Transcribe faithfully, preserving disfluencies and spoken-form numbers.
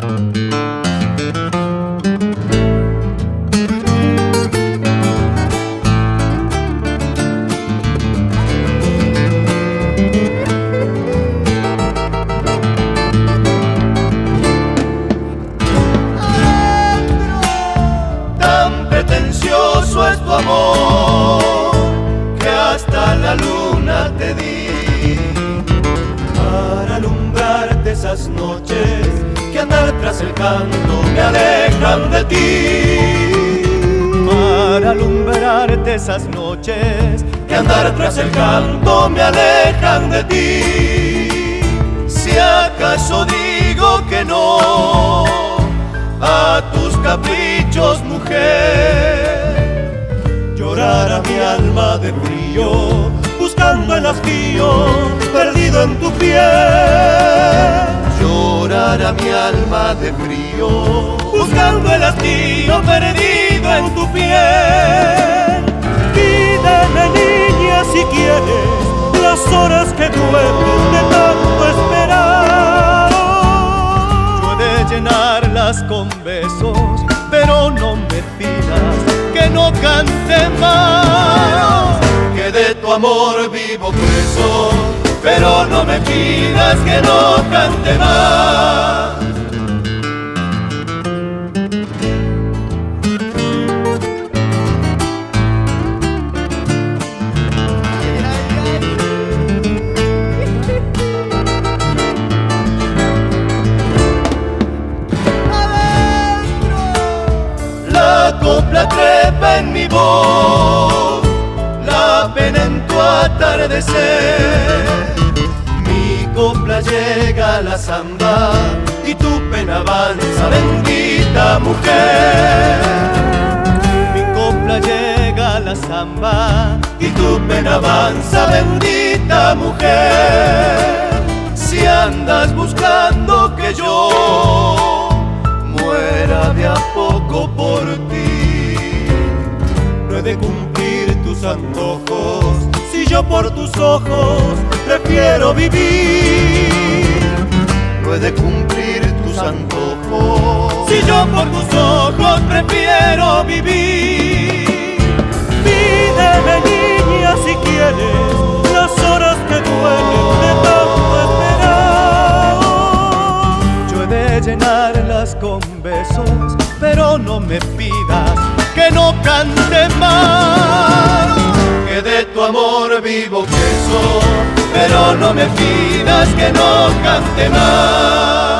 Pretencioso es tu amor, que hasta la luna te di, para alumbrarte esas noches que andar tras el canto me alejan de ti. Para alumbrarte esas noches que andar tras el canto me alejan de ti. Si acaso digo que no a tus caprichos, mujer, llorará mi alma de frío, buscando el hastío perdido en tu piel. Llorará mi alma de frío, buscando el hastío perdido en tu piel. Pídeme, niña, si quieres, las horas que duelen de tanto esperar. Yo he de llenarlas con besos, pero no me pidas que no cante más. Que de tu amor vivo preso, pero no me pidas que no cante más. La copla trepa en mi voz, la pena en tu atardecer. Mi copla llega a la zamba y tu pena avanza, bendita mujer. Mi copla llega a la zamba y tu pena avanza, bendita mujer. Si andas buscando que yo muera de a poco por ti, no he de cumplir tus antojos, si yo por tus ojos prefiero vivir. No he de cumplir tus antojos, si yo por tus ojos prefiero vivir. Pídeme, niña, si quieres, las horas que duelen de tanto esperar. Yo he de llenarlas con besos, pero no me pidas que no cante más. Que de tu amor vivo preso, pero no me pidas que no cante más.